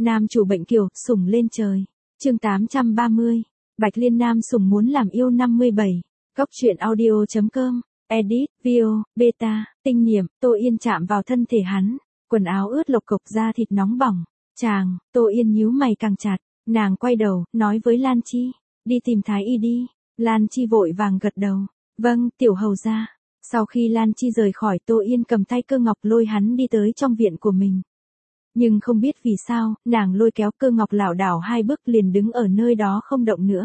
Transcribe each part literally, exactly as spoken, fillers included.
Nam chủ bệnh kiều, sủng lên trời. Chương tám trăm ba mươi. Bạch Liên Nam sủng muốn làm yêu năm mươi bảy. Góc truyện audio chấm com. Edit, Vio, Beta, tinh niệm, Tô Yên chạm vào thân thể hắn, quần áo ướt lộc cộc, da thịt nóng bỏng. Chàng, Tô Yên nhíu mày càng chặt, nàng quay đầu, nói với Lan Chi, đi tìm Thái Y đi. Lan Chi vội vàng gật đầu, vâng, tiểu hầu gia. Sau khi Lan Chi rời khỏi, Tô Yên cầm tay Cơ Ngọc lôi hắn đi tới trong viện của mình. Nhưng không biết vì sao, nàng lôi kéo Cơ Ngọc lảo đảo hai bước liền đứng ở nơi đó không động nữa.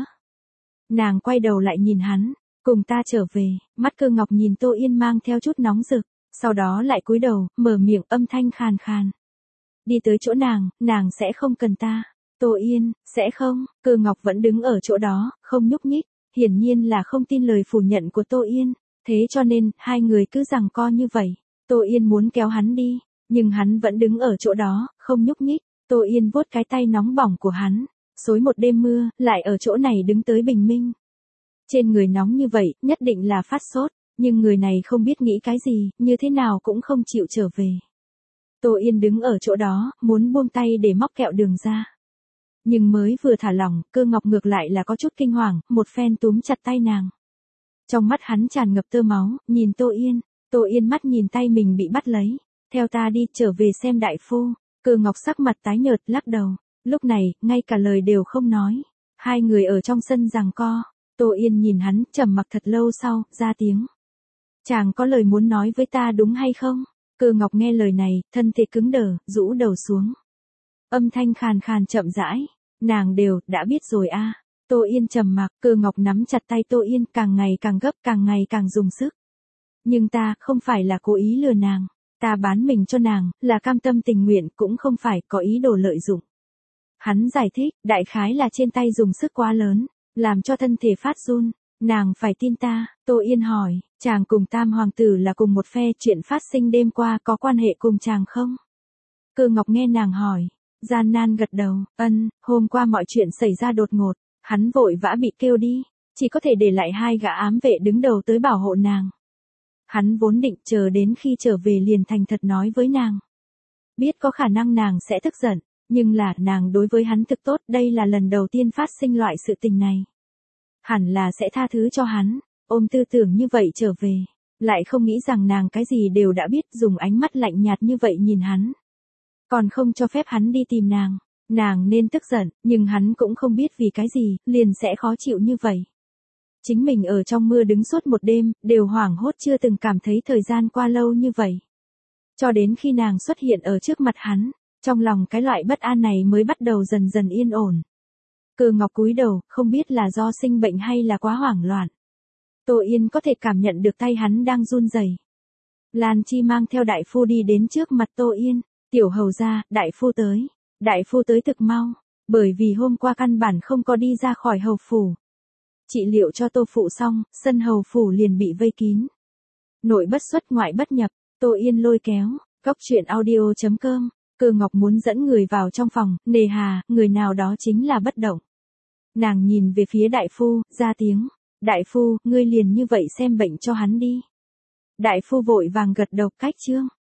Nàng quay đầu lại nhìn hắn, cùng ta trở về. Mắt Cơ Ngọc nhìn Tô Yên mang theo chút nóng rực, sau đó lại cúi đầu, mở miệng âm thanh khàn khàn. Đi tới chỗ nàng, nàng sẽ không cần ta. Tô Yên, sẽ không. Cơ Ngọc vẫn đứng ở chỗ đó, không nhúc nhích, hiển nhiên là không tin lời phủ nhận của Tô Yên. Thế cho nên, hai người cứ giằng co như vậy. Tô Yên muốn kéo hắn đi, nhưng hắn vẫn đứng ở chỗ đó, không nhúc nhích. Tô Yên vuốt cái tay nóng bỏng của hắn, xối một đêm mưa, lại ở chỗ này đứng tới bình minh. Trên người nóng như vậy, nhất định là phát sốt, nhưng người này không biết nghĩ cái gì, như thế nào cũng không chịu trở về. Tô Yên đứng ở chỗ đó, muốn buông tay để móc kẹo đường ra. Nhưng mới vừa thả lỏng, Cơ Ngọc ngược lại là có chút kinh hoàng, một phen túm chặt tay nàng. Trong mắt hắn tràn ngập tơ máu, nhìn Tô Yên, Tô Yên mắt nhìn tay mình bị bắt lấy. Theo ta đi, trở về xem đại phu. Cơ Ngọc sắc mặt tái nhợt, lắc đầu. Lúc này, ngay cả lời đều không nói. Hai người ở trong sân giằng co. Tô Yên nhìn hắn, trầm mặc thật lâu sau, ra tiếng. Chàng có lời muốn nói với ta đúng hay không? Cơ Ngọc nghe lời này, thân thể cứng đờ, rũ đầu xuống. Âm thanh khàn khàn chậm rãi. Nàng đều, đã biết rồi a. Tô Yên trầm mặc, Cơ Ngọc nắm chặt tay Tô Yên, càng ngày càng gấp, càng ngày càng dùng sức. Nhưng ta, không phải là cố ý lừa nàng. Ta bán mình cho nàng, là cam tâm tình nguyện, cũng không phải có ý đồ lợi dụng. Hắn giải thích, đại khái là trên tay dùng sức quá lớn, làm cho thân thể phát run. Nàng phải tin ta. Tô Yên hỏi, chàng cùng Tam Hoàng tử là cùng một phe, chuyện phát sinh đêm qua có quan hệ cùng chàng không? Cơ Ngọc nghe nàng hỏi, gian nan gật đầu, ân, hôm qua mọi chuyện xảy ra đột ngột, hắn vội vã bị kêu đi, chỉ có thể để lại hai gã ám vệ đứng đầu tới bảo hộ nàng. Hắn vốn định chờ đến khi trở về liền thành thật nói với nàng. Biết có khả năng nàng sẽ tức giận, nhưng là nàng đối với hắn thực tốt, đây là lần đầu tiên phát sinh loại sự tình này. Hẳn là sẽ tha thứ cho hắn, ôm tư tưởng như vậy trở về, lại không nghĩ rằng nàng cái gì đều đã biết, dùng ánh mắt lạnh nhạt như vậy nhìn hắn. Còn không cho phép hắn đi tìm nàng, nàng nên tức giận, nhưng hắn cũng không biết vì cái gì, liền sẽ khó chịu như vậy. Chính mình ở trong mưa đứng suốt một đêm, đều hoảng hốt chưa từng cảm thấy thời gian qua lâu như vậy. Cho đến khi nàng xuất hiện ở trước mặt hắn, trong lòng cái loại bất an này mới bắt đầu dần dần yên ổn. Cơ Ngọc cúi đầu, không biết là do sinh bệnh hay là quá hoảng loạn. Tô Yên có thể cảm nhận được tay hắn đang run rẩy. Lan Chi mang theo đại phu đi đến trước mặt Tô Yên, tiểu hầu gia, đại phu tới. Đại phu tới thực mau, bởi vì hôm qua căn bản không có đi ra khỏi hầu phủ. Trị liệu cho Tô phụ xong, sân hầu phủ liền bị vây kín. Nội bất xuất ngoại bất nhập, Tô Yên lôi kéo, góc truyện audio chấm com. Cơ Ngọc muốn dẫn người vào trong phòng, nề hà, người nào đó chính là bất động. Nàng nhìn về phía đại phu, ra tiếng, đại phu, ngươi liền như vậy xem bệnh cho hắn đi. Đại phu vội vàng gật đầu, cách chương.